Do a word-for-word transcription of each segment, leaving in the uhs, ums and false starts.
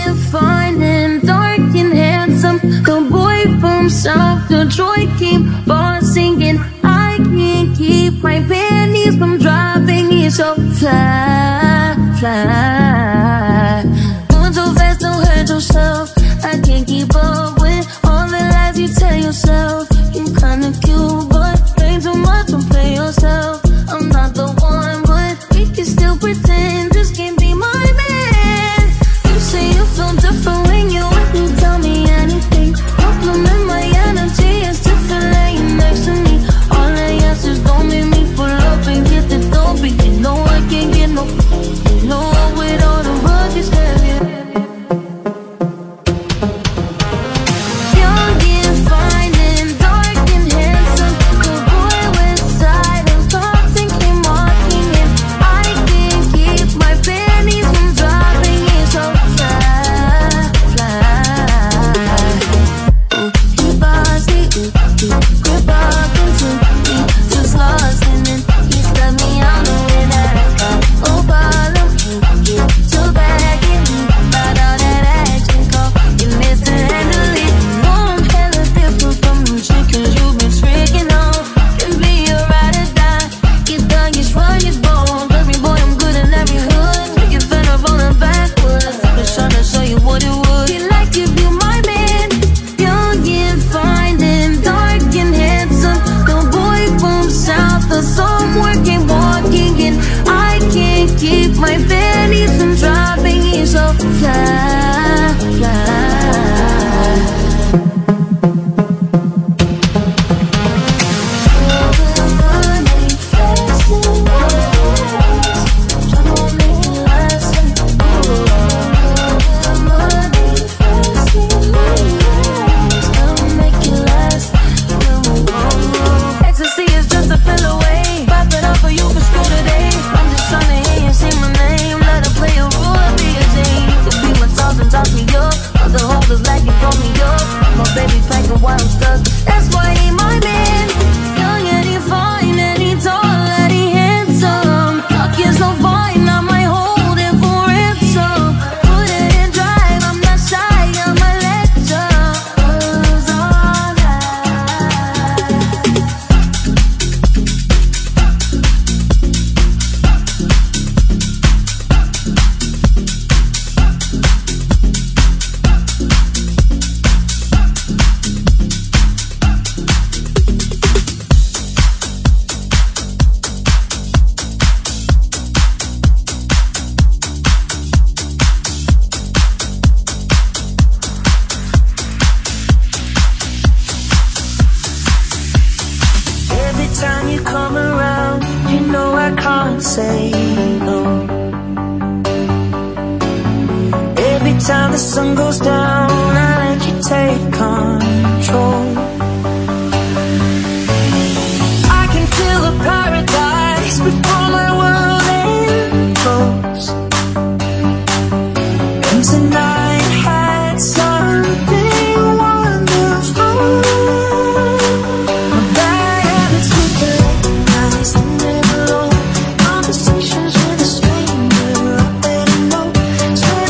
and fine and dark and handsome. The boy from South Detroit keep on singing. I can't keep my panties from dropping. He's so fly, fly. Moving so fast, don't hurt yourself. I can't keep up with all the lies you tell yourself. You kinda cute, but play too much, don't play yourself. I'm not the one, but we can still pretend. Just can't be my man. You say you feel different when you with me, tell me anything. Compliment my energy, it's different laying next to me. All I ask is don't make me pull up and get the dope. But you know I can't get no, you know I'm with all the rugged stuff.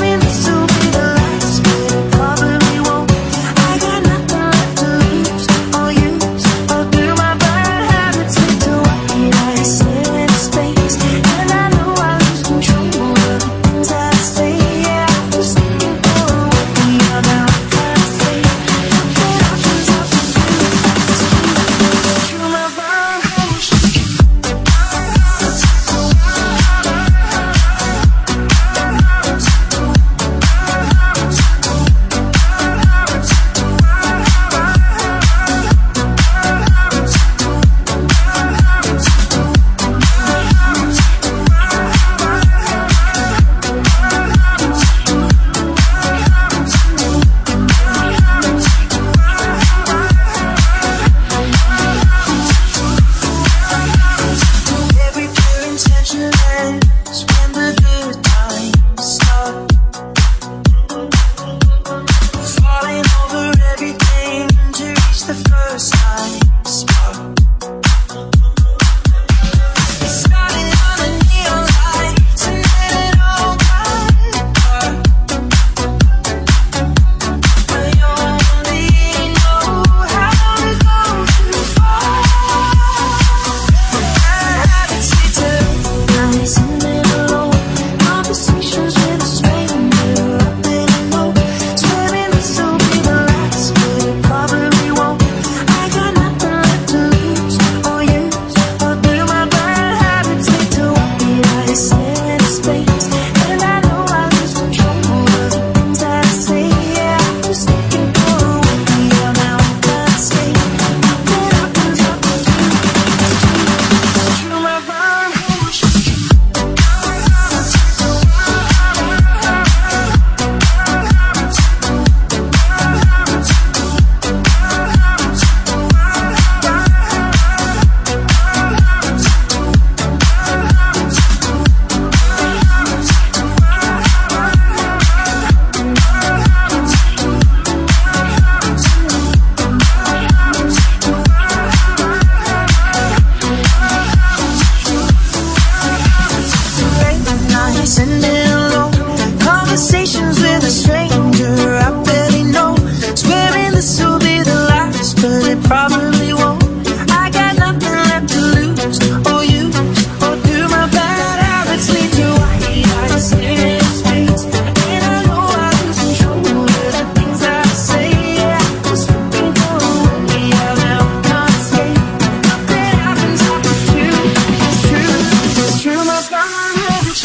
Probably won't. I got nothing left to lose. conversations with a stranger I barely know, swearing this will be the last, but it probably won't. I got nothing left to lose or use, or do my bad habits lead to white eyes staring at space? And I know I lose control of the things I say. Yeah, I was hoping for a way out, now I can't escape. Nothing happens after two. It's true, it's true, my bad habits.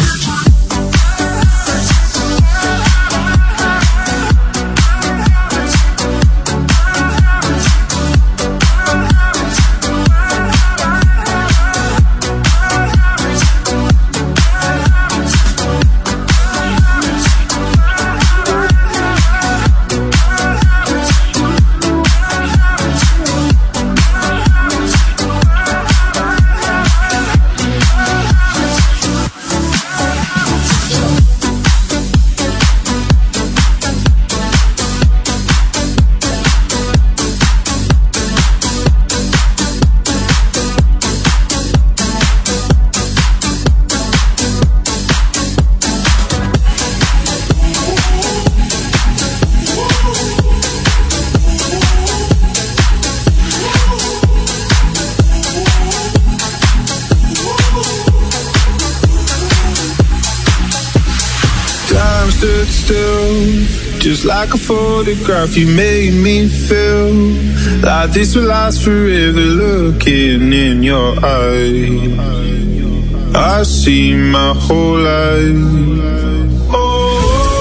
Just like a photograph, you made me feel like this will last forever. Looking in your eyes, I see my whole life. Oh,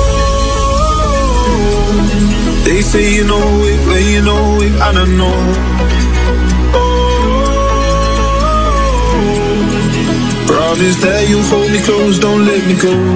they say you know it, but you know it, and I know. Oh, promise that you'll hold me close, don't let me go.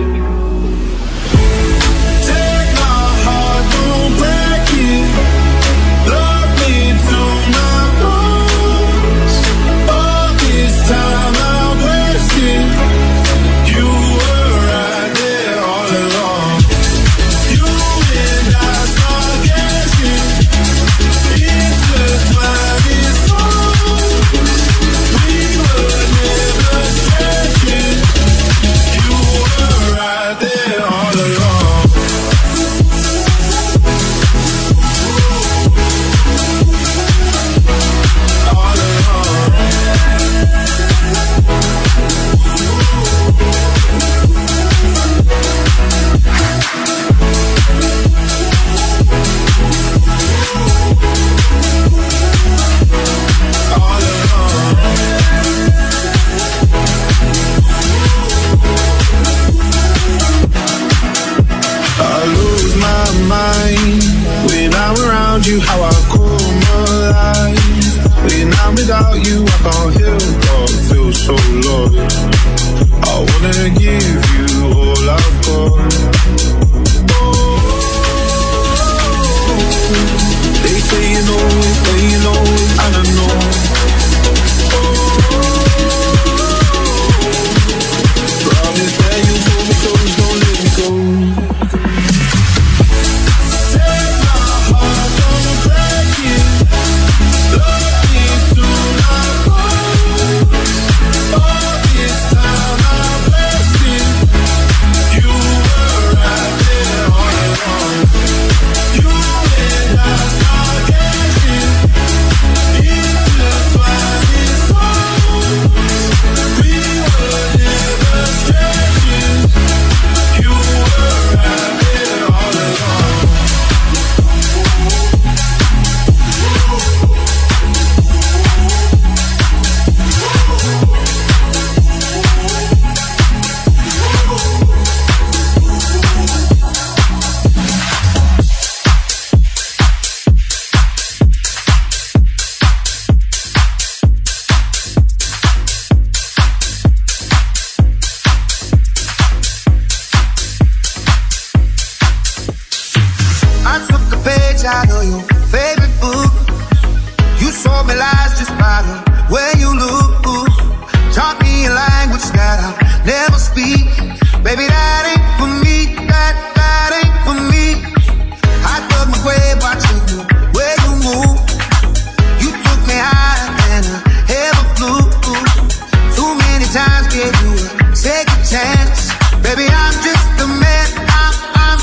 You, how I come alive. When I'm without you, I can't help but feel so lost. I wanna give you all I've got. Oh, they say you know it, but you know it, and I know. Oh, promise that you hold me close, don't let me go. Out of your favorite book, you sold me lies just by the way you look. Taught me a language that I'll never speak. Baby, that ain't for me. That that ain't for me. I dug my grave watching the way you move. You took me higher than I ever flew. Too many times gave you a second chance. Baby, I'm just a man. I'm, I'm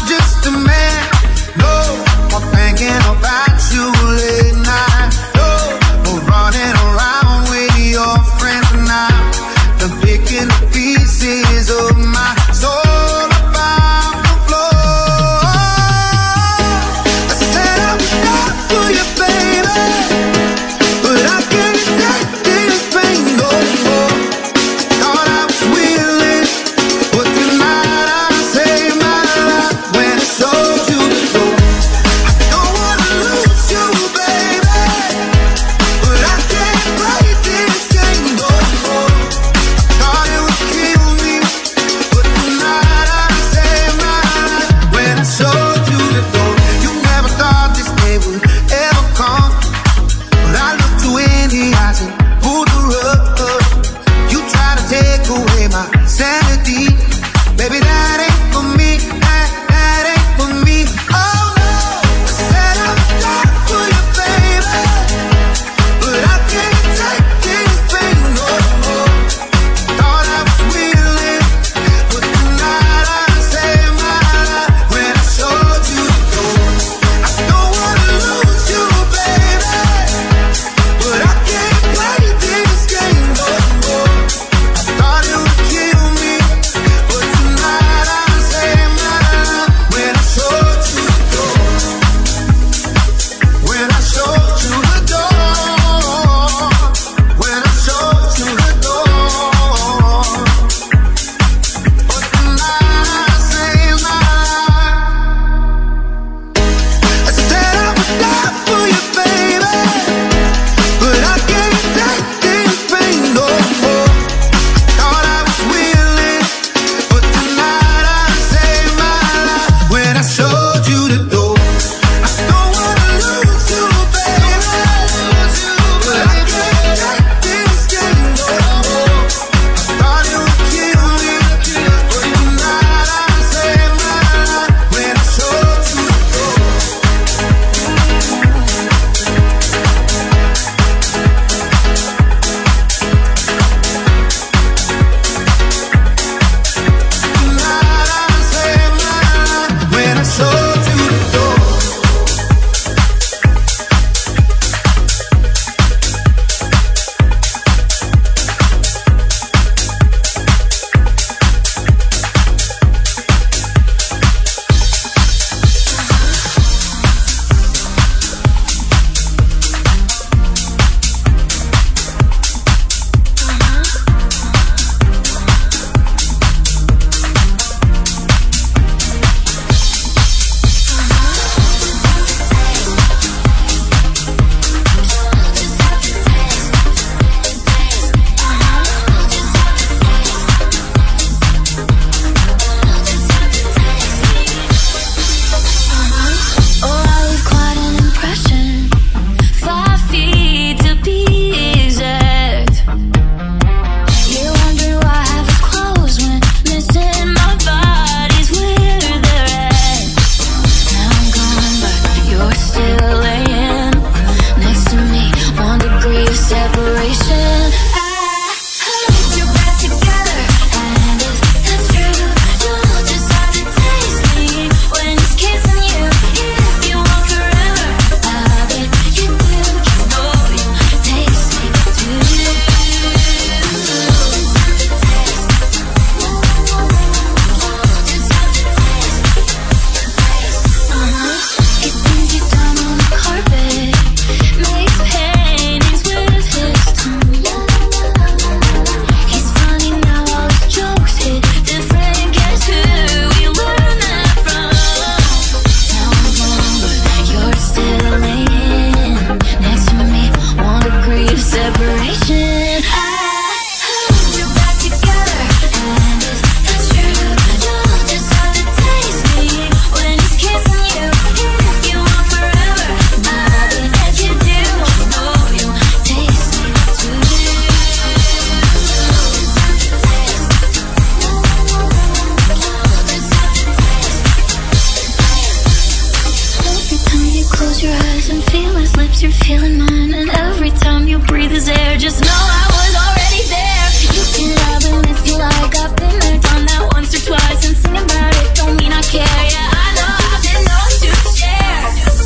guess you're feeling mine. And every time you breathe is air, just know I was already there. You can love and if you like, I've been there, done that once or twice. And singing about it don't mean I care. Yeah, I know I've been known to share.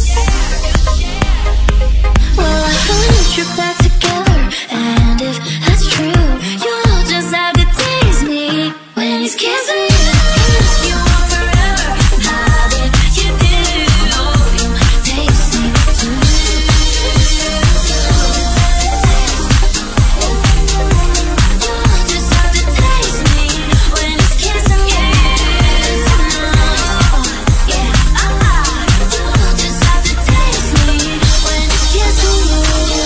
Well, I heard that you're back together, and if that's true, you'll just have to tease me when he's kissing you. You want forever, how did you do? You taste me too. You'll just have to taste me when he's kissing you. Yeah, you'll just have to taste me when he's kissing you.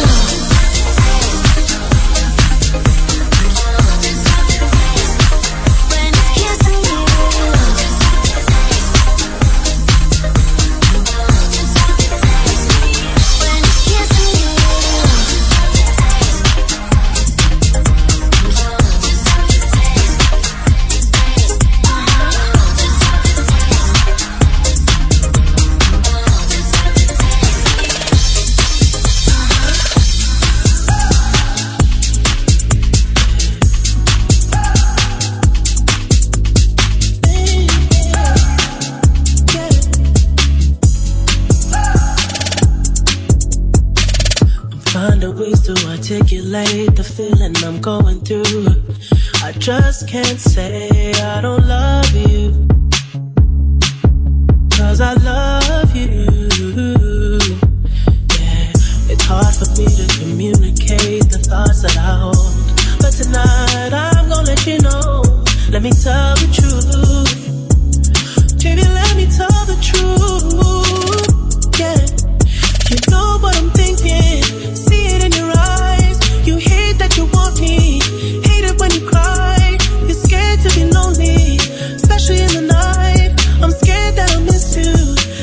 Finding ways to articulate the feeling I'm going through. I just can't say I don't love you, 'cause I love you. Yeah, it's hard for me to communicate the thoughts that I hold, but tonight I'm gonna let you know. Let me tell the truth, baby, let me tell the truth. Yeah, you know what I'm thinking, see it in your eyes. You hate that you want me, hate it when you cry. You're scared to be lonely, especially in the night. I'm scared that I'll miss you,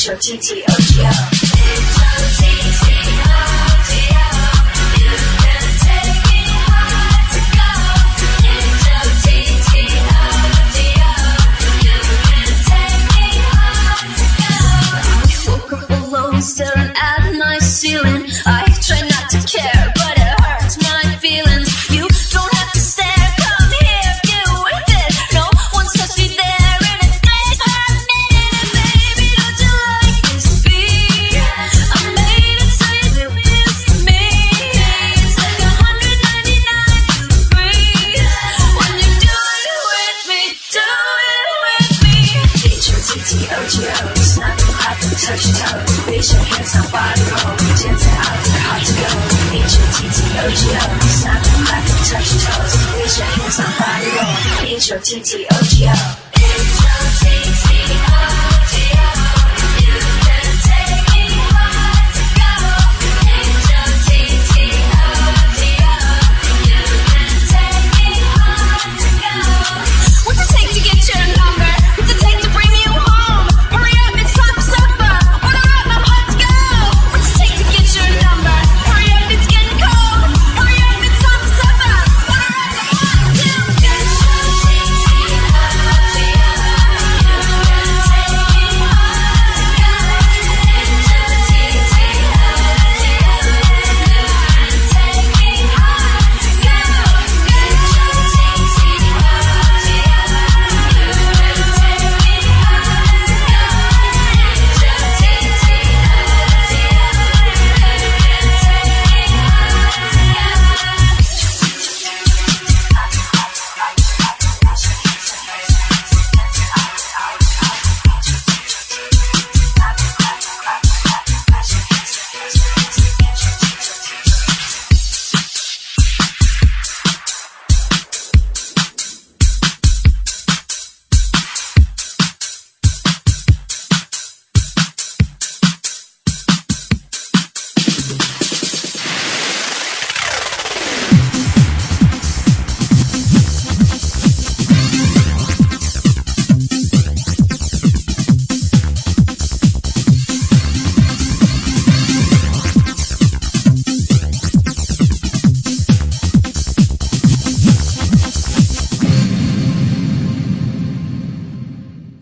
H O T T O G O. H O T T O G O. You can take me hard to go. H O T T O G O. You can take me hard to go. I woke up alone, staring at my ceiling. I try not to care, but it hurts my feelings. You don't have to stare, come here, get with it. No one's touched me there in a day for a minute. And baby, don't you like this beat? I made it so you miss me. It's like a hundred ninety-nine to breathe. When you do it with me, do it with me. H O T T O G O. Snap and clap and touch your toes. Raise your hands, now body roll. Dancing out there, hard to go. H O T T O G O. Snap and clap and touch your toes. Raise your hands, now body roll. H O T T O G O.